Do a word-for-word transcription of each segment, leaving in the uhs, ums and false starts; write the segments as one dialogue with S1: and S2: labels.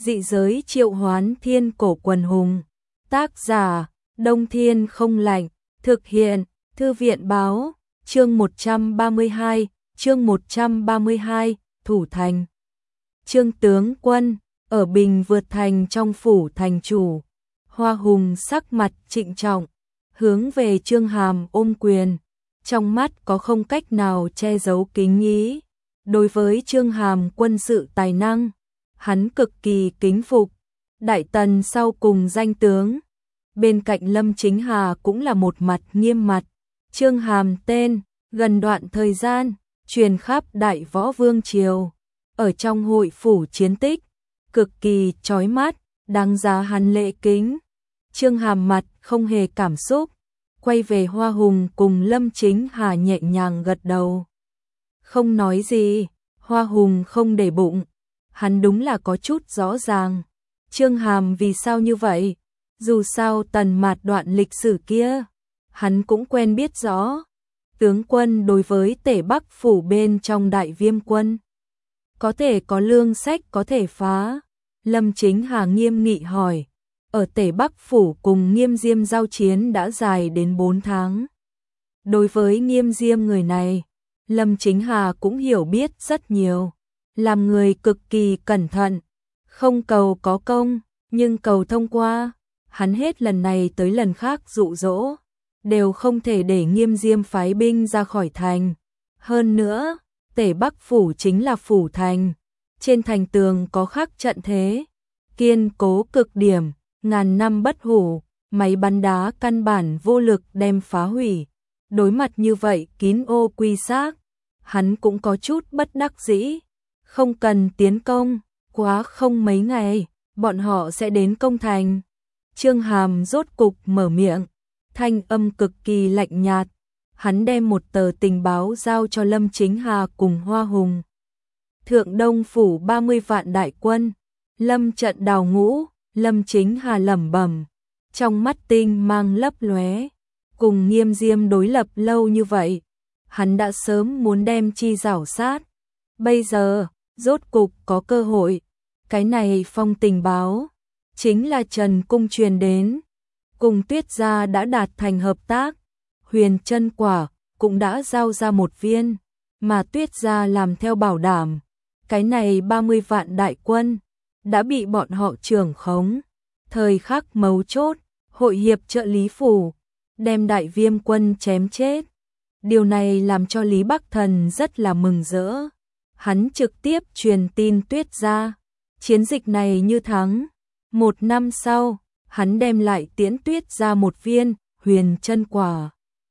S1: Dị giới triệu hoán thiên cổ quần hùng. Tác giả, Đông Thiên không lạnh. Thực hiện, Thư viện báo. Chương một trăm ba mươi hai, chương một trăm ba mươi hai, thủ thành. Trương tướng quân, ở Bình Vượt Thành trong phủ thành chủ. Hoa Hùng sắc mặt trịnh trọng, hướng về Trương Hàm ôm quyền. Trong mắt có không cách nào che giấu kính ý. Đối với Trương Hàm quân sự tài năng, hắn cực kỳ kính phục. Đại tần sau cùng danh tướng. Bên cạnh Lâm Chính Hà cũng là một mặt nghiêm mặt. Trương Hàm tên, gần đoạn thời gian, truyền khắp Đại Võ Vương Triều. Ở trong hội phủ chiến tích, cực kỳ chói mắt, đáng giá hắn lễ kính. Trương Hàm mặt không hề cảm xúc, quay về Hoa Hùng cùng Lâm Chính Hà nhẹ nhàng gật đầu. Không nói gì, Hoa Hùng không để bụng, hắn đúng là có chút rõ ràng. Trương Hàm vì sao như vậy? Dù sao tần mạt đoạn lịch sử kia, hắn cũng quen biết rõ. Tướng quân đối với Tể Bắc phủ bên trong Đại Viêm quân, có thể có lương sách có thể phá. Lâm Chính Hà nghiêm nghị hỏi. Ở Tể Bắc phủ cùng Nghiêm Diêm giao chiến đã dài đến bốn tháng. Đối với Nghiêm Diêm người này, Lâm Chính Hà cũng hiểu biết rất nhiều. Làm người cực kỳ cẩn thận, không cầu có công, nhưng cầu thông qua. Hắn hết lần này tới lần khác dụ dỗ, đều không thể để Nghiêm Diêm phái binh ra khỏi thành. Hơn nữa, Tể Bắc phủ chính là phủ thành. Trên thành tường có khắc trận thế, kiên cố cực điểm, ngàn năm bất hủ, máy bắn đá căn bản vô lực đem phá hủy. Đối mặt như vậy kín ô quy xác, hắn cũng có chút bất đắc dĩ. Không cần tiến công, quá không mấy ngày, bọn họ sẽ đến công thành. Trương Hàm rốt cục mở miệng, thanh âm cực kỳ lạnh nhạt. Hắn đem một tờ tình báo giao cho Lâm Chính Hà cùng Hoa Hùng. Thượng Đông phủ ba mươi vạn đại quân, lâm trận đào ngũ. Lâm Chính Hà lẩm bẩm, trong mắt tinh mang lấp lóe. Cùng Nghiêm Diêm đối lập lâu như vậy, hắn đã sớm muốn đem chi rảo sát. Bây giờ, rốt cục có cơ hội. Cái này phong tình báo, chính là Trần Cung truyền đến. Cùng Tuyết gia đã đạt thành hợp tác. Huyền chân quả cũng đã giao ra một viên, mà Tuyết gia làm theo bảo đảm. Cái này ba mươi vạn đại quân đã bị bọn họ trưởng khống. Thời khắc mấu chốt, hội hiệp trợ Lý phủ, đem Đại Viêm quân chém chết. Điều này làm cho Lý Bắc Thần rất là mừng rỡ. Hắn trực tiếp truyền tin Tuyết gia, chiến dịch này như thắng. Một năm sau, hắn đem lại tiễn Tuyết gia một viên huyền chân quả.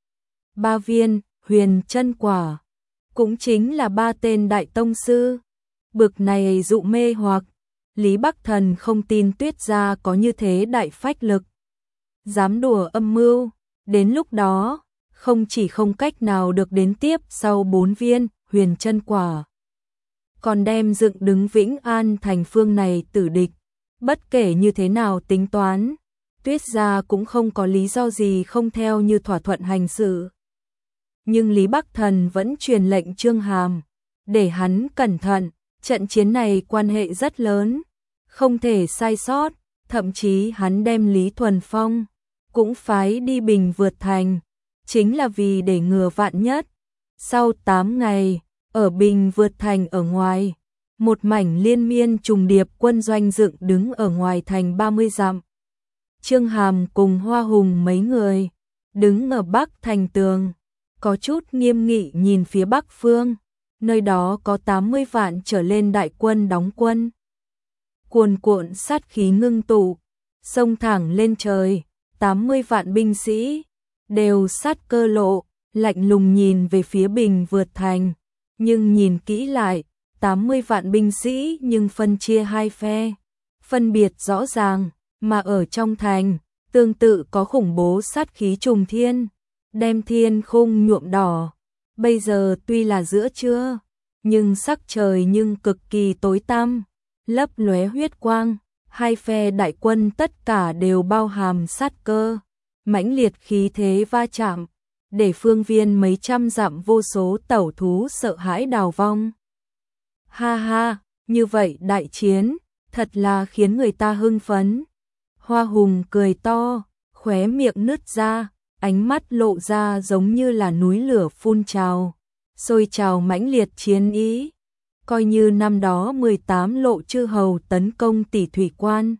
S1: Ba viên huyền chân quả, cũng chính là ba tên đại tông sư. Bực này dụ mê hoặc, Lý Bắc Thần không tin Tuyết gia có như thế đại phách lực. Dám đùa âm mưu, đến lúc đó, không chỉ không cách nào được đến tiếp sau bốn viên huyền chân quả, còn đem dựng đứng Vĩnh An thành phương này tử địch. Bất kể như thế nào tính toán, Tuyết gia cũng không có lý do gì không theo như thỏa thuận hành sự. Nhưng Lý Bắc Thần vẫn truyền lệnh Trương Hàm, để hắn cẩn thận. Trận chiến này quan hệ rất lớn, không thể sai sót. Thậm chí hắn đem Lý Thuần Phong cũng phái đi Bình Vượt Thành, chính là vì để ngừa vạn nhất. Sau tám ngày, ở Bình Vượt Thành ở ngoài, một mảnh liên miên trùng điệp quân doanh dựng đứng ở ngoài thành ba mươi dặm. Trương Hàm cùng Hoa Hùng mấy người đứng ở bắc thành tường, có chút nghiêm nghị nhìn phía bắc phương. Nơi đó có tám mươi vạn trở lên đại quân đóng quân. Cuồn cuộn sát khí ngưng tụ, xông thẳng lên trời. tám mươi vạn binh sĩ đều sát cơ lộ, lạnh lùng nhìn về phía Bình Vượt Thành. Nhưng nhìn kỹ lại, tám mươi vạn binh sĩ nhưng phân chia hai phe, phân biệt rõ ràng. Mà ở trong thành, tương tự có khủng bố sát khí trùng thiên, đem thiên khung nhuộm đỏ. Bây giờ tuy là giữa trưa, nhưng sắc trời nhưng cực kỳ tối tăm, lấp lóe huyết quang. Hai phe đại quân tất cả đều bao hàm sát cơ, mãnh liệt khí thế va chạm, để phương viên mấy trăm dặm vô số tẩu thú sợ hãi đào vong. Ha ha, như vậy đại chiến, thật là khiến người ta hưng phấn. Hoa Hùng cười to, khóe miệng nứt ra, ánh mắt lộ ra giống như là núi lửa phun trào, sôi trào mãnh liệt chiến ý. Coi như năm đó mười tám lộ chư hầu tấn công Tỷ Thủy Quan,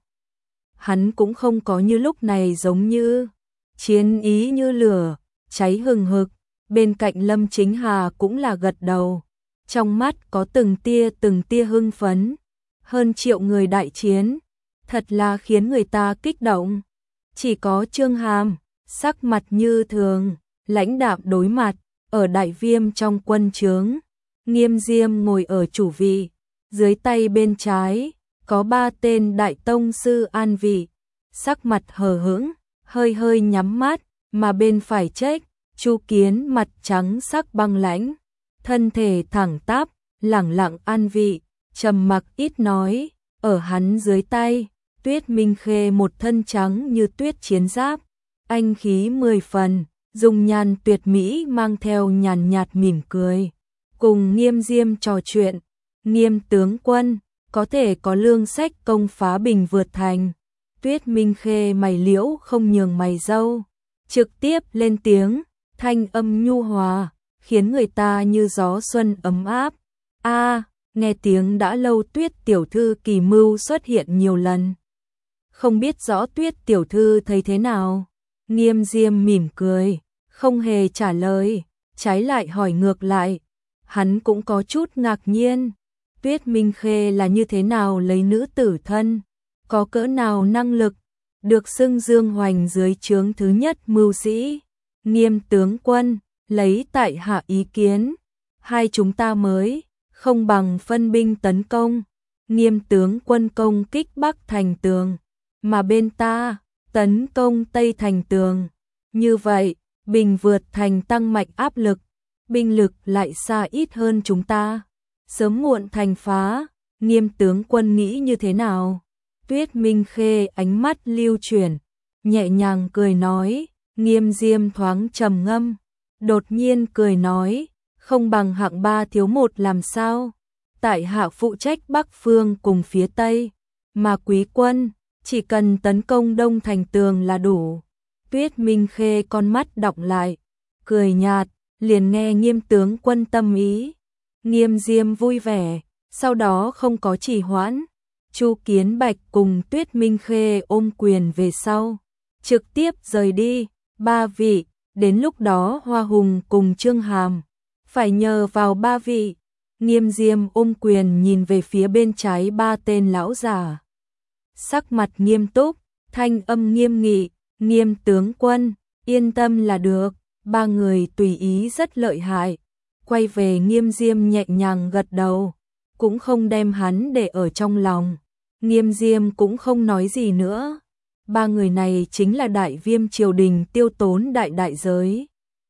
S1: hắn cũng không có như lúc này giống như chiến ý như lửa, cháy hừng hực. Bên cạnh Lâm Chính Hà cũng là gật đầu, trong mắt có từng tia từng tia hưng phấn. Hơn triệu người đại chiến, thật là khiến người ta kích động. Chỉ có Trương Hàm, sắc mặt như thường, lãnh đạm đối mặt, ở Đại Viêm trong quân trướng. Nghiêm Diêm ngồi ở chủ vị, dưới tay bên trái, có ba tên đại tông sư an vị, sắc mặt hờ hững, hơi hơi nhắm mắt, mà bên phải trách, Chu Kiến mặt trắng sắc băng lãnh, thân thể thẳng tắp, lẳng lặng an vị, trầm mặc ít nói. Ở hắn dưới tay, Tuyết Minh Khê một thân trắng như tuyết chiến giáp, anh khí mười phần, dung nhan tuyệt mỹ mang theo nhàn nhạt mỉm cười. Cùng Nghiêm Diêm trò chuyện, Nghiêm tướng quân, có thể có lương sách công phá Bình vượt thành. Tuyết Minh Khê mày liễu không nhường mày râu, trực tiếp lên tiếng, thanh âm nhu hòa, khiến người ta như gió xuân ấm áp. A, nghe tiếng đã lâu Tuyết tiểu thư kỳ mưu xuất hiện nhiều lần. Không biết rõ Tuyết tiểu thư thấy thế nào? Nghiêm Diêm mỉm cười, không hề trả lời, trái lại hỏi ngược lại. Hắn cũng có chút ngạc nhiên, Tuyết Minh Khê là như thế nào lấy nữ tử thân, có cỡ nào năng lực, được xưng Dương Hoành dưới trướng thứ nhất mưu sĩ. Nghiêm tướng quân, lấy tại hạ ý kiến, hai chúng ta mới không bằng phân binh tấn công. Nghiêm tướng quân công kích Bắc thành tường, mà bên ta tấn công Tây thành tường. Như vậy, Bình vượt thành tăng mạnh áp lực, binh lực lại xa ít hơn chúng ta, sớm muộn thành phá. Nghiêm tướng quân nghĩ như thế nào? Tuyết Minh Khê ánh mắt lưu chuyển, nhẹ nhàng cười nói. Nghiêm Diêm thoáng trầm ngâm, đột nhiên cười nói, không bằng hạng ba thiếu một làm sao? Tại hạ phụ trách Bắc phương cùng phía Tây, mà quý quân chỉ cần tấn công Đông thành tường là đủ. Tuyết Minh Khê con mắt đọng lại, cười nhạt, liền nghe Nghiêm tướng quân tâm ý. Nghiêm Diêm vui vẻ, sau đó không có trì hoãn, Chu Kiến Bạch cùng Tuyết Minh Khê ôm quyền về sau, trực tiếp rời đi. Ba vị, đến lúc đó Hoa Hùng cùng Trương Hàm phải nhờ vào ba vị. Nghiêm Diêm ôm quyền nhìn về phía bên trái ba tên lão già, sắc mặt nghiêm túc, thanh âm nghiêm nghị. Nghiêm tướng quân, yên tâm là được. Ba người tùy ý rất lợi hại. Quay về Nghiêm Diêm nhẹ nhàng gật đầu, cũng không đem hắn để ở trong lòng. Nghiêm Diêm cũng không nói gì nữa. Ba người này chính là Đại Viêm triều đình tiêu tốn đại đại giới.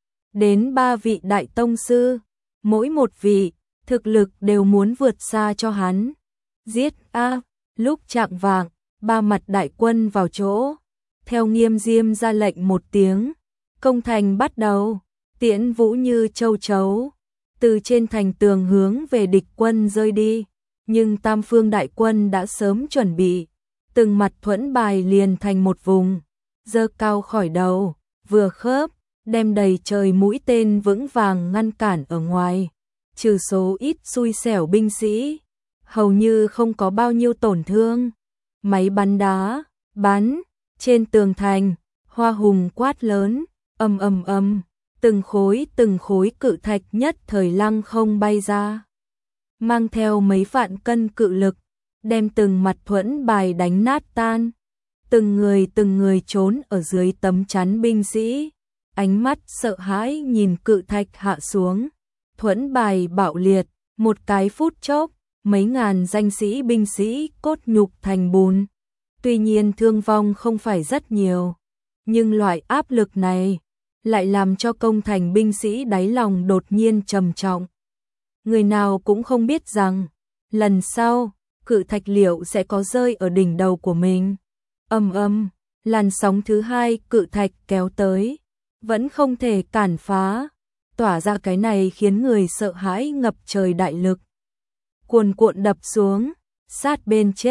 S1: Đến ba vị đại tông sư, mỗi một vị, thực lực đều muốn vượt xa cho hắn. Giết a, lúc chạng vạng, ba mặt đại quân vào chỗ. Theo Nghiêm Diêm ra lệnh một tiếng, công thành bắt đầu, tiễn vũ như châu chấu, từ trên thành tường hướng về địch quân rơi đi. Nhưng tam phương đại quân đã sớm chuẩn bị, từng mặt thuẫn bài liền thành một vùng, giơ cao khỏi đầu, vừa khớp, đem đầy trời mũi tên vững vàng ngăn cản ở ngoài. Trừ số ít xui xẻo binh sĩ, hầu như không có bao nhiêu tổn thương. Máy bắn đá, bắn, trên tường thành, Hoa Hùng quát lớn, ầm ầm ầm, từng khối từng khối cự thạch nhất thời lăng không bay ra, mang theo mấy vạn cân cự lực, đem từng mặt thuẫn bài đánh nát tan. Từng người từng người trốn ở dưới tấm chắn binh sĩ, ánh mắt sợ hãi nhìn cự thạch hạ xuống. Thuẫn bài bạo liệt, một cái phút chốc, mấy ngàn danh sĩ binh sĩ cốt nhục thành bùn. Tuy nhiên thương vong không phải rất nhiều, nhưng loại áp lực này lại làm cho công thành binh sĩ đáy lòng đột nhiên trầm trọng. Người nào cũng không biết rằng, lần sau, cự thạch liệu sẽ có rơi ở đỉnh đầu của mình. Ầm ầm, làn sóng thứ hai cự thạch kéo tới, vẫn không thể cản phá, tỏa ra cái này khiến người sợ hãi ngập trời đại lực. Cuồn cuộn đập xuống, sát bên chết,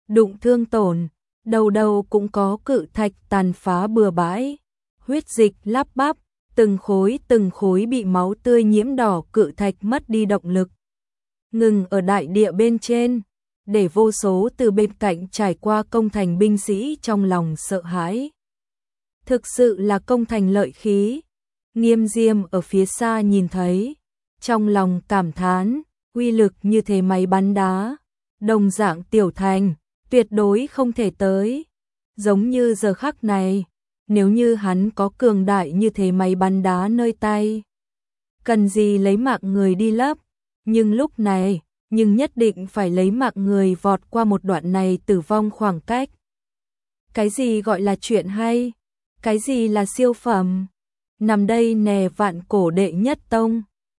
S1: đụng thương tổn, đầu đầu cũng có cự thạch tàn phá bừa bãi, huyết dịch lắp bắp, từng khối từng khối bị máu tươi nhiễm đỏ, cự thạch mất đi động lực. Ngừng ở đại địa bên trên, để vô số từ bên cạnh trải qua công thành binh sĩ trong lòng sợ hãi. Thực sự là công thành lợi khí. Nghiêm Diêm ở phía xa nhìn thấy, trong lòng cảm thán, uy lực như thế máy bắn đá, đồng dạng tiểu thành, tuyệt đối không thể tới. Giống như giờ khắc này, nếu như hắn có cường đại như thế máy bắn đá nơi tay, cần gì lấy mạng người đi lấp, nhưng lúc này, nhưng nhất định phải lấy mạng người vọt qua một đoạn này tử vong khoảng cách. Cái gì gọi là chuyện hay? Cái gì là siêu phẩm? Nằm đây nè, vạn cổ đệ nhất tông,